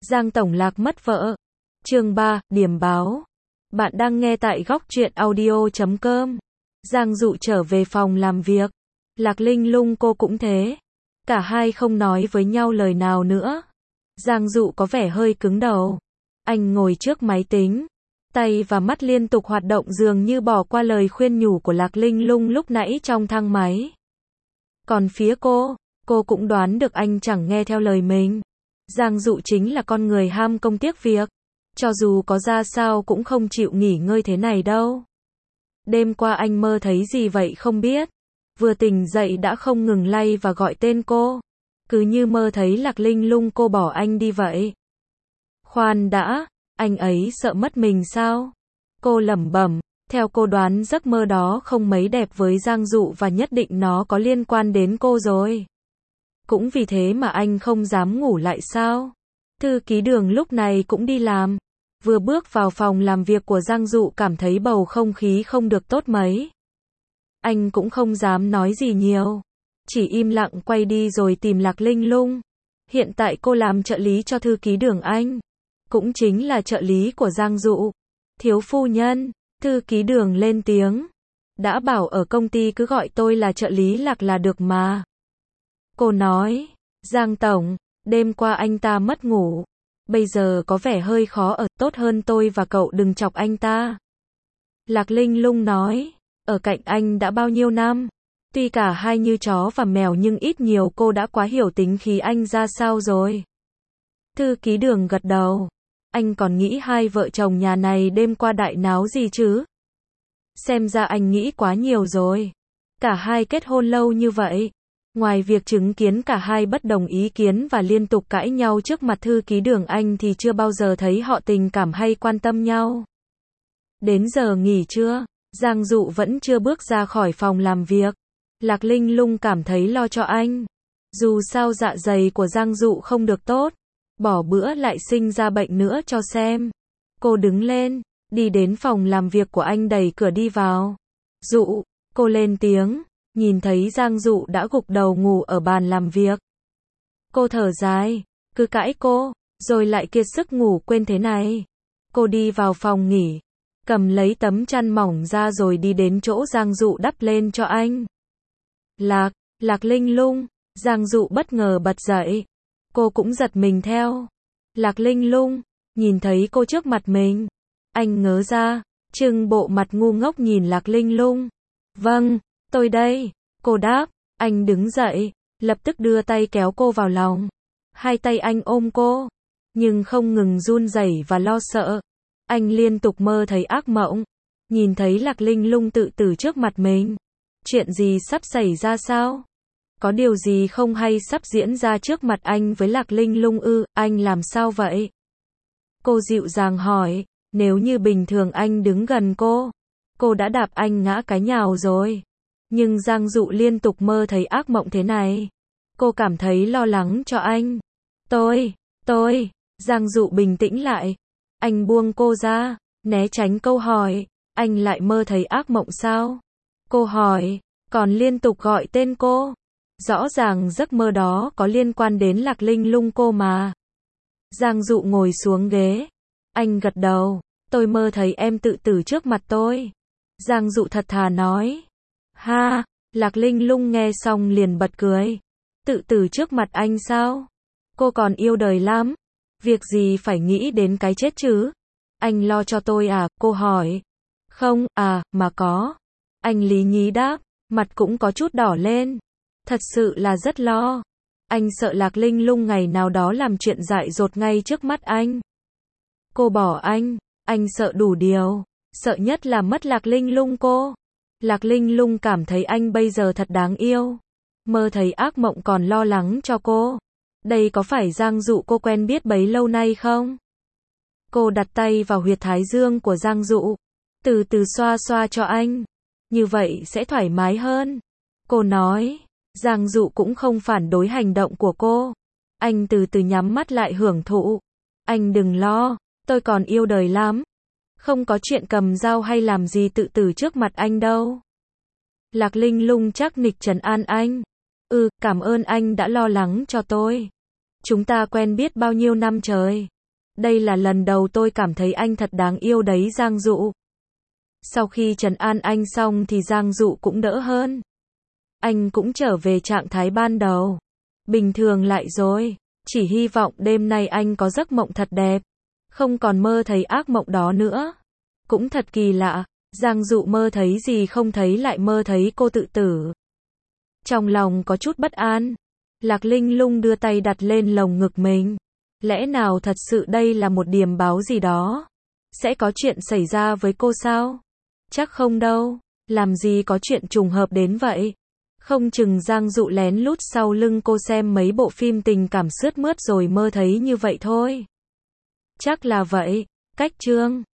Giang Tổng Lạc mất vợ. Chương 3, điểm báo. Bạn đang nghe tại góc truyện audio.com. Giang Dụ trở về phòng làm việc. Lạc Linh Lung cô cũng thế. Cả hai không nói với nhau lời nào nữa. Giang Dụ có vẻ hơi cứng đầu. Anh ngồi trước máy tính. Tay và mắt liên tục hoạt động dường như bỏ qua lời khuyên nhủ của Lạc Linh Lung lúc nãy trong thang máy. Còn phía cô cũng đoán được anh chẳng nghe theo lời mình. Giang Dụ chính là con người ham công tiếc việc. Cho dù có ra sao cũng không chịu nghỉ ngơi thế này đâu. Đêm qua anh mơ thấy gì vậy không biết. Vừa tỉnh dậy đã không ngừng lay và gọi tên cô. Cứ như mơ thấy Lạc Linh Lung cô bỏ anh đi vậy. Khoan đã, anh ấy sợ mất mình sao? Cô lẩm bẩm, theo cô đoán giấc mơ đó không mấy đẹp với Giang Dụ và nhất định nó có liên quan đến cô rồi. Cũng vì thế mà anh không dám ngủ lại sao? Thư ký Đường lúc này cũng đi làm. Vừa bước vào phòng làm việc của Giang Dụ cảm thấy bầu không khí không được tốt mấy. Anh cũng không dám nói gì nhiều. Chỉ im lặng quay đi rồi tìm Lạc Linh Lung. Hiện tại cô làm trợ lý cho thư ký Đường anh. Cũng chính là trợ lý của Giang Dụ. Thiếu phu nhân, thư ký Đường lên tiếng. Đã bảo ở công ty cứ gọi tôi là trợ lý Lạc là được mà. Cô nói, Giang Tổng, đêm qua anh ta mất ngủ. Bây giờ có vẻ hơi khó ở, tốt hơn tôi và cậu đừng chọc anh ta. Lạc Linh Lung nói, ở cạnh anh đã bao nhiêu năm. Tuy cả hai như chó và mèo nhưng ít nhiều cô đã quá hiểu tính khí anh ra sao rồi. Thư ký Đường gật đầu. Anh còn nghĩ hai vợ chồng nhà này đêm qua đại náo gì chứ? Xem ra anh nghĩ quá nhiều rồi. Cả hai kết hôn lâu như vậy. Ngoài việc chứng kiến cả hai bất đồng ý kiến và liên tục cãi nhau trước mặt thư ký Đường anh thì chưa bao giờ thấy họ tình cảm hay quan tâm nhau. Đến giờ nghỉ trưa, Giang Dụ vẫn chưa bước ra khỏi phòng làm việc. Lạc Linh Lung cảm thấy lo cho anh. Dù sao dạ dày của Giang Dụ không được tốt. Bỏ bữa lại sinh ra bệnh nữa cho xem. Cô đứng lên, đi đến phòng làm việc của anh đẩy cửa đi vào. Dụ, cô lên tiếng. Nhìn thấy Giang Dụ đã gục đầu ngủ ở bàn làm việc. Cô thở dài, cứ cãi cô, rồi lại kiệt sức ngủ quên thế này. Cô đi vào phòng nghỉ, cầm lấy tấm chăn mỏng ra rồi đi đến chỗ Giang Dụ đắp lên cho anh. Lạc Linh Lung, Giang Dụ bất ngờ bật dậy. Cô cũng giật mình theo. Lạc Linh Lung, nhìn thấy cô trước mặt mình. Anh ngớ ra, trưng bộ mặt ngu ngốc nhìn Lạc Linh Lung. Vâng. Tôi đây, cô đáp, anh đứng dậy, lập tức đưa tay kéo cô vào lòng. Hai tay anh ôm cô, nhưng không ngừng run rẩy và lo sợ. Anh liên tục mơ thấy ác mộng, nhìn thấy Lạc Linh Lung tự tử trước mặt mình. Chuyện gì sắp xảy ra sao? Có điều gì không hay sắp diễn ra trước mặt anh với Lạc Linh Lung ư, anh làm sao vậy? Cô dịu dàng hỏi, nếu như bình thường anh đứng gần cô đã đạp anh ngã cái nhào rồi. Nhưng Giang Dụ liên tục mơ thấy ác mộng thế này. Cô cảm thấy lo lắng cho anh. Tôi, Giang Dụ bình tĩnh lại. Anh buông cô ra, né tránh câu hỏi. Anh lại mơ thấy ác mộng sao? Cô hỏi, còn liên tục gọi tên cô. Rõ ràng giấc mơ đó có liên quan đến Lạc Linh Lung cô mà. Giang Dụ ngồi xuống ghế. Anh gật đầu, tôi mơ thấy em tự tử trước mặt tôi. Giang Dụ thật thà nói. Ha, Lạc Linh Lung nghe xong liền bật cười. Tự tử trước mặt anh sao? Cô còn yêu đời lắm. Việc gì phải nghĩ đến cái chết chứ? Anh lo cho tôi à? Cô hỏi. Không, mà có. Anh lý nhí đáp, mặt cũng có chút đỏ lên. Thật sự là rất lo. Anh sợ Lạc Linh Lung ngày nào đó làm chuyện dại dột ngay trước mắt anh. Cô bỏ anh sợ đủ điều. Sợ nhất là mất Lạc Linh Lung cô. Lạc Linh Lung cảm thấy anh bây giờ thật đáng yêu. Mơ thấy ác mộng còn lo lắng cho cô. Đây có phải Giang Dụ cô quen biết bấy lâu nay không? Cô đặt tay vào huyệt thái dương của Giang Dụ. Từ từ xoa xoa cho anh. Như vậy sẽ thoải mái hơn. Cô nói. Giang Dụ cũng không phản đối hành động của cô. Anh từ từ nhắm mắt lại hưởng thụ. Anh đừng lo, tôi còn yêu đời lắm. Không có chuyện cầm dao hay làm gì tự tử trước mặt anh đâu. Lạc Linh Lung chắc nịch trấn an anh. Cảm ơn anh đã lo lắng cho tôi. Chúng ta quen biết bao nhiêu năm trời. Đây là lần đầu tôi cảm thấy anh thật đáng yêu đấy Giang Dụ. Sau khi trấn an anh xong thì Giang Dụ cũng đỡ hơn. Anh cũng trở về trạng thái ban đầu. Bình thường lại rồi. Chỉ hy vọng đêm nay anh có giấc mộng thật đẹp. Không còn mơ thấy ác mộng đó nữa. Cũng thật kỳ lạ. Giang Dụ mơ thấy gì không thấy lại mơ thấy cô tự tử. Trong lòng có chút bất an. Lạc Linh Lung đưa tay đặt lên lồng ngực mình. Lẽ nào thật sự đây là một điềm báo gì đó? Sẽ có chuyện xảy ra với cô sao? Chắc không đâu. Làm gì có chuyện trùng hợp đến vậy? Không chừng Giang Dụ lén lút sau lưng cô xem mấy bộ phim tình cảm sướt mướt rồi mơ thấy như vậy thôi. Chắc là vậy. Cách chương